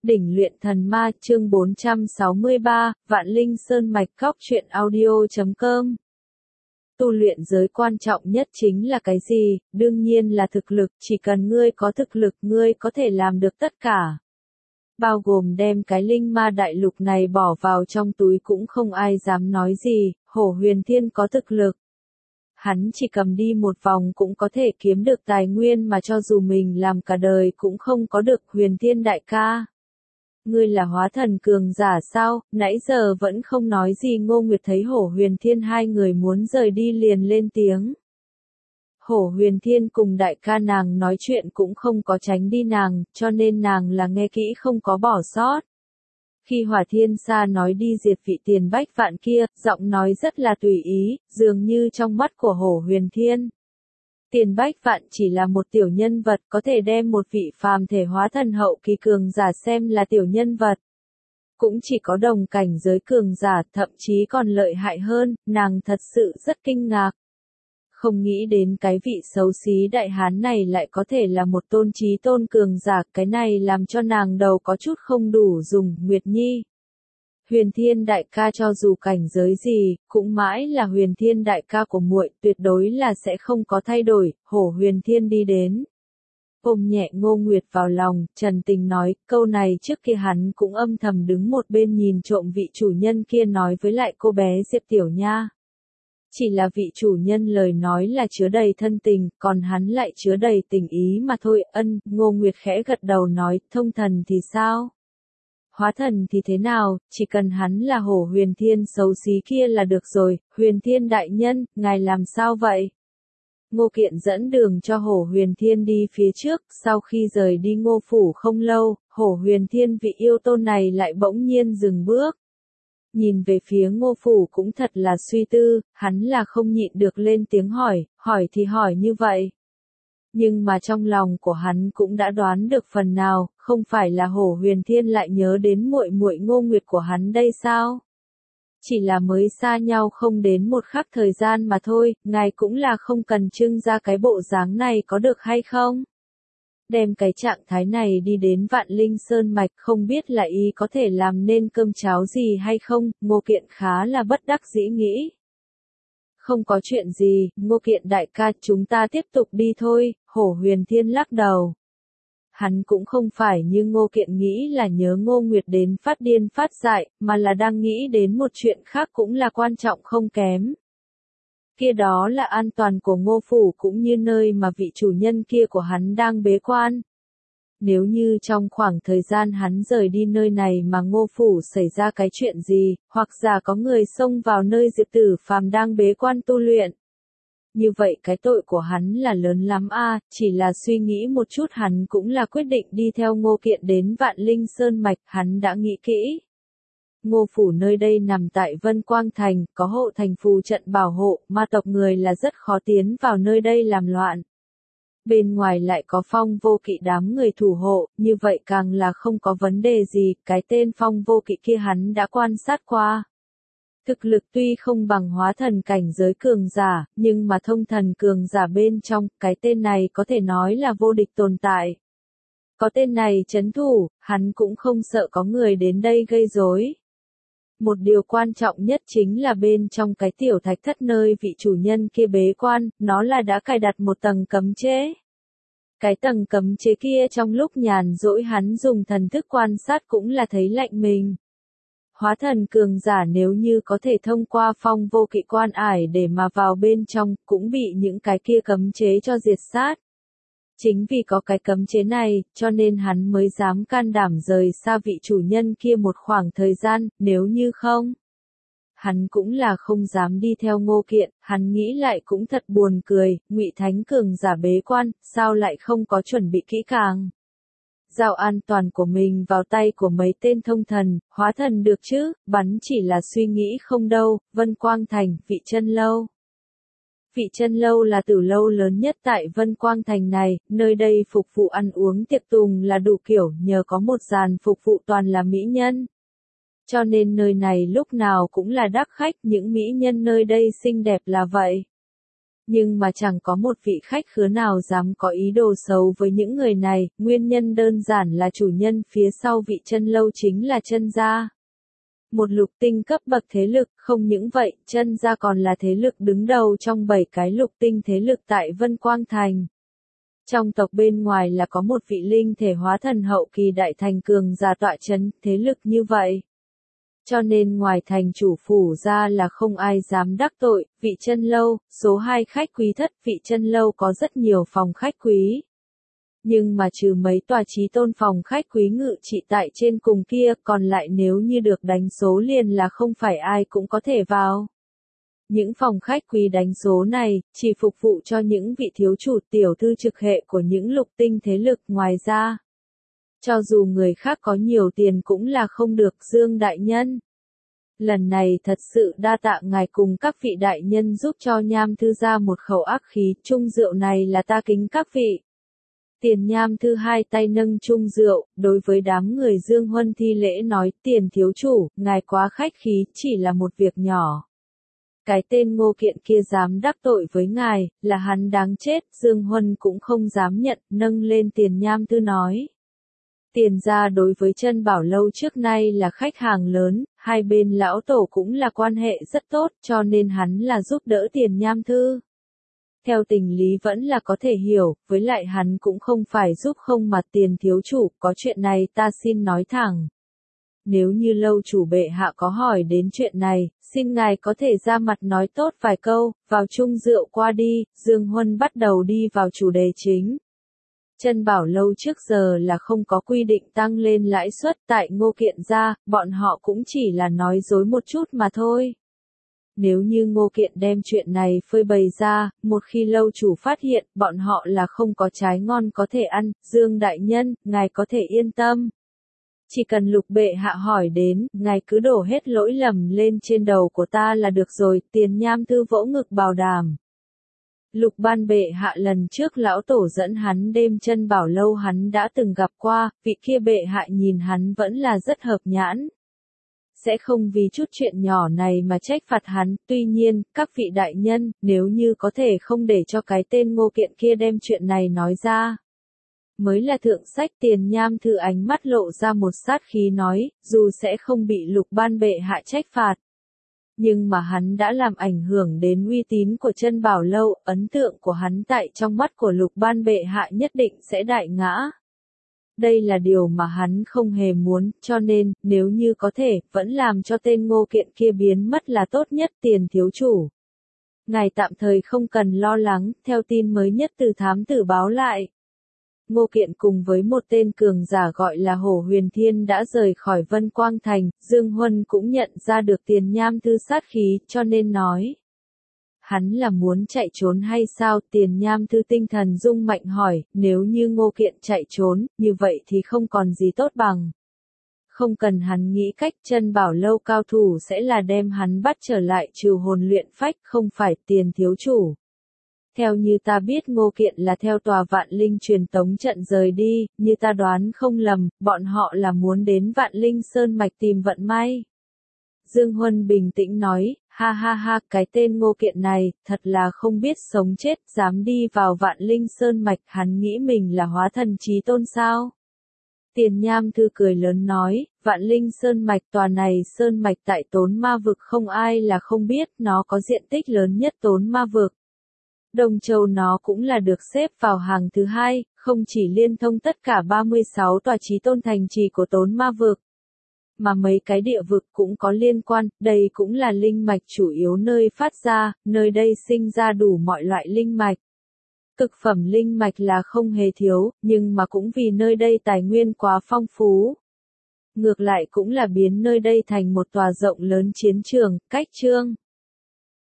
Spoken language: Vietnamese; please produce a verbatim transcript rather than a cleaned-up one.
Đỉnh luyện thần ma chương bốn trăm sáu mươi ba, Vạn Linh Sơn Mạch Cóc truyện audio chấm com. Tu luyện giới quan trọng nhất chính là cái gì? Đương nhiên là thực lực, chỉ cần ngươi có thực lực ngươi có thể làm được tất cả. Bao gồm đem cái linh ma đại lục này bỏ vào trong túi cũng không ai dám nói gì, Hổ Huyền Thiên có thực lực. Hắn chỉ cầm đi một vòng cũng có thể kiếm được tài nguyên mà cho dù mình làm cả đời cũng không có được. Huyền Thiên đại ca. Ngươi là hóa thần cường giả sao, nãy giờ vẫn không nói gì. Ngô Nguyệt thấy Hổ Huyền Thiên hai người muốn rời đi liền lên tiếng. Hổ Huyền Thiên cùng đại ca nàng nói chuyện cũng không có tránh đi nàng, cho nên nàng là nghe kỹ không có bỏ sót. Khi Hỏa Thiên Sa nói đi diệt vị Tiền Bách Vạn kia, giọng nói rất là tùy ý, dường như trong mắt của Hổ Huyền Thiên. Tiền Bách Vạn chỉ là một tiểu nhân vật, có thể đem một vị phàm thể hóa thần hậu kỳ cường giả xem là tiểu nhân vật. Cũng chỉ có đồng cảnh giới cường giả, thậm chí còn lợi hại hơn, nàng thật sự rất kinh ngạc. Không nghĩ đến cái vị xấu xí đại hán này lại có thể là một tôn trí tôn cường giả, cái này làm cho nàng đầu có chút không đủ dùng. Nguyệt Nhi. Huyền Thiên đại ca cho dù cảnh giới gì, cũng mãi là Huyền Thiên đại ca của muội, tuyệt đối là sẽ không có thay đổi. Hổ Huyền Thiên đi đến, ôm nhẹ Ngô Nguyệt vào lòng, Trần Tình nói, câu này trước kia hắn cũng âm thầm đứng một bên nhìn trộm vị chủ nhân kia nói với lại cô bé Diệp Tiểu Nha. Chỉ là vị chủ nhân lời nói là chứa đầy thân tình, còn hắn lại chứa đầy tình ý mà thôi. Ân, Ngô Nguyệt khẽ gật đầu nói, thông thần thì sao? Hóa thần thì thế nào, chỉ cần hắn là Hổ Huyền Thiên xấu xí kia là được rồi. Huyền Thiên đại nhân, ngài làm sao vậy? Ngô Kiện dẫn đường cho Hổ Huyền Thiên đi phía trước, sau khi rời đi Ngô phủ không lâu, Hổ Huyền Thiên vị yêu tôn này lại bỗng nhiên dừng bước. Nhìn về phía Ngô phủ cũng thật là suy tư, hắn là không nhịn được lên tiếng hỏi, hỏi thì hỏi như vậy. Nhưng mà trong lòng của hắn cũng đã đoán được phần nào, không phải là Hổ Huyền Thiên lại nhớ đến muội muội Ngô Nguyệt của hắn đây sao? Chỉ là mới xa nhau không đến một khắc thời gian mà thôi, ngài cũng là không cần trưng ra cái bộ dáng này có được hay không? Đem cái trạng thái này đi đến Vạn Linh Sơn Mạch, không biết là y có thể làm nên cơm cháo gì hay không? Ngô Kiện khá là bất đắc dĩ nghĩ. Không có chuyện gì, Ngô Kiện đại ca, chúng ta tiếp tục đi thôi. Hổ Huyền Thiên lắc đầu. Hắn cũng không phải như Ngô Kiện nghĩ là nhớ Ngô Nguyệt đến phát điên phát dại, mà là đang nghĩ đến một chuyện khác cũng là quan trọng không kém. Kia đó là an toàn của Ngô phủ cũng như nơi mà vị chủ nhân kia của hắn đang bế quan. Nếu như trong khoảng thời gian hắn rời đi nơi này mà Ngô phủ xảy ra cái chuyện gì, hoặc giả có người xông vào nơi Diệp Tử Phàm đang bế quan tu luyện. Như vậy cái tội của hắn là lớn lắm a, chỉ là suy nghĩ một chút hắn cũng là quyết định đi theo Ngô Kiện đến Vạn Linh Sơn Mạch, hắn đã nghĩ kỹ. Ngô phủ nơi đây nằm tại Vân Quang Thành, có hộ thành phù trận bảo hộ, ma tộc người là rất khó tiến vào nơi đây làm loạn. Bên ngoài lại có Phong Vô Kỵ đám người thủ hộ, như vậy càng là không có vấn đề gì, cái tên Phong Vô Kỵ kia hắn đã quan sát qua. Thực lực tuy không bằng hóa thần cảnh giới cường giả, nhưng mà thông thần cường giả bên trong, cái tên này có thể nói là vô địch tồn tại. Có tên này trấn thủ, hắn cũng không sợ có người đến đây gây rối. Một điều quan trọng nhất chính là bên trong cái tiểu thạch thất nơi vị chủ nhân kia bế quan, nó là đã cài đặt một tầng cấm chế. Cái tầng cấm chế kia trong lúc nhàn rỗi hắn dùng thần thức quan sát cũng là thấy lạnh mình. Hóa thần cường giả nếu như có thể thông qua Phong Vô Kỵ quan ải để mà vào bên trong, cũng bị những cái kia cấm chế cho diệt sát. Chính vì có cái cấm chế này, cho nên hắn mới dám can đảm rời xa vị chủ nhân kia một khoảng thời gian, nếu như không. Hắn cũng là không dám đi theo Ngô Kiện, hắn nghĩ lại cũng thật buồn cười, Ngụy Thánh cường giả bế quan, sao lại không có chuẩn bị kỹ càng. Giao an toàn của mình vào tay của mấy tên thông thần, hóa thần được chứ, bắn chỉ là suy nghĩ không đâu. Vân Quang Thành, Vị Chân Lâu. Vị Chân Lâu là tử lâu lớn nhất tại Vân Quang Thành này, nơi đây phục vụ ăn uống tiệc tùng là đủ kiểu, nhờ có một dàn phục vụ toàn là mỹ nhân. Cho nên nơi này lúc nào cũng là đắc khách, những mỹ nhân nơi đây xinh đẹp là vậy. Nhưng mà chẳng có một vị khách khứa nào dám có ý đồ xấu với những người này, nguyên nhân đơn giản là chủ nhân phía sau vị chân lâu chính là chân gia. Một lục tinh cấp bậc thế lực, không những vậy, chân gia còn là thế lực đứng đầu trong bảy cái lục tinh thế lực tại Vân Quang Thành. Trong tộc bên ngoài là có một vị linh thể hóa thần hậu kỳ đại thành cường giả tọa chấn, thế lực như vậy. Cho nên ngoài thành chủ phủ ra là không ai dám đắc tội, vị chân lâu, số hai khách quý thất, vị chân lâu có rất nhiều phòng khách quý. Nhưng mà trừ mấy tòa chí tôn phòng khách quý ngự trị tại trên cùng kia, còn lại nếu như được đánh số liền là không phải ai cũng có thể vào. Những phòng khách quý đánh số này, chỉ phục vụ cho những vị thiếu chủ tiểu thư trực hệ của những lục tinh thế lực ngoài ra. Cho dù người khác có nhiều tiền cũng là không được, Dương đại nhân. Lần này thật sự đa tạ ngài cùng các vị đại nhân giúp cho Nham Thư ra một khẩu ác khí, chung rượu này là ta kính các vị. Tiền Nham Thư hai tay nâng chung rượu, đối với đám người Dương Huân thi lễ nói, Tiền thiếu chủ, ngài quá khách khí, chỉ là một việc nhỏ. Cái tên Ngô Kiện kia dám đắc tội với ngài, là hắn đáng chết, Dương Huân cũng không dám nhận, nâng lên Tiền Nham Thư nói. Tiền gia đối với Chân Bảo Lâu trước nay là khách hàng lớn, hai bên lão tổ cũng là quan hệ rất tốt, cho nên hắn là giúp đỡ Tiền Nham Thư. Theo tình lý vẫn là có thể hiểu, với lại hắn cũng không phải giúp không mà Tiền thiếu chủ, có chuyện này ta xin nói thẳng. Nếu như lâu chủ bệ hạ có hỏi đến chuyện này, xin ngài có thể ra mặt nói tốt vài câu, vào chung rượu qua đi, Dương Huân bắt đầu đi vào chủ đề chính. Chân Bảo Lâu trước giờ là không có quy định tăng lên lãi suất tại Ngô Kiện gia, bọn họ cũng chỉ là nói dối một chút mà thôi. Nếu như Ngô Kiện đem chuyện này phơi bày ra, một khi lâu chủ phát hiện, bọn họ là không có trái ngon có thể ăn, Dương đại nhân, ngài có thể yên tâm. Chỉ cần Lục bệ hạ hỏi đến, ngài cứ đổ hết lỗi lầm lên trên đầu của ta là được rồi, Tiền Nham Thư vỗ ngực bảo đảm. Lục ban bệ hạ lần trước lão tổ dẫn hắn đêm Chân Bảo Lâu hắn đã từng gặp qua, vị kia bệ hạ nhìn hắn vẫn là rất hợp nhãn. Sẽ không vì chút chuyện nhỏ này mà trách phạt hắn, tuy nhiên, các vị đại nhân, nếu như có thể không để cho cái tên Ngô Kiện kia đem chuyện này nói ra. Mới là thượng sách. Tiền Nham Thư ánh mắt lộ ra một sát khí nói, dù sẽ không bị Lục ban bệ hạ trách phạt. Nhưng mà hắn đã làm ảnh hưởng đến uy tín của Chân Bảo Lâu, ấn tượng của hắn tại trong mắt của Lục ban bệ hạ nhất định sẽ đại ngã. Đây là điều mà hắn không hề muốn, cho nên, nếu như có thể, vẫn làm cho tên Ngô Kiện kia biến mất là tốt nhất. Tiền thiếu chủ. Ngài tạm thời không cần lo lắng, theo tin mới nhất từ thám tử báo lại. Ngô Kiện cùng với một tên cường giả gọi là Hổ Huyền Thiên đã rời khỏi Vân Quang Thành, Dương Huân cũng nhận ra được Tiền Nham Thư sát khí, cho nên nói. Hắn là muốn chạy trốn hay sao? Tiền Nham Thư tinh thần rung mạnh hỏi, nếu như Ngô Kiện chạy trốn, như vậy thì không còn gì tốt bằng. Không cần hắn nghĩ cách, Chân Bảo Lâu cao thủ sẽ là đem hắn bắt trở lại trừ hồn luyện phách, không phải. Tiền thiếu chủ. Theo như ta biết Ngô Kiện là theo tòa Vạn Linh truyền tống trận rời đi, như ta đoán không lầm, bọn họ là muốn đến Vạn Linh Sơn Mạch tìm vận may. Dương Huân bình tĩnh nói, ha ha ha, cái tên Ngô Kiện này, thật là không biết sống chết, dám đi vào Vạn Linh Sơn Mạch, hắn nghĩ mình là hóa thần chí tôn sao? Tiền Nham Thư cười lớn nói, Vạn Linh Sơn Mạch, tòa này Sơn Mạch tại Tốn Ma Vực không ai là không biết, nó có diện tích lớn nhất Tốn Ma Vực. Đồng Châu nó cũng là được xếp vào hàng thứ hai, không chỉ liên thông tất cả ba mươi sáu tòa chí tôn thành trì của Tốn Ma Vực, mà mấy cái địa vực cũng có liên quan, đây cũng là linh mạch chủ yếu nơi phát ra, nơi đây sinh ra đủ mọi loại linh mạch. Cực phẩm linh mạch là không hề thiếu, nhưng mà cũng vì nơi đây tài nguyên quá phong phú. Ngược lại cũng là biến nơi đây thành một tòa rộng lớn chiến trường, cách trương.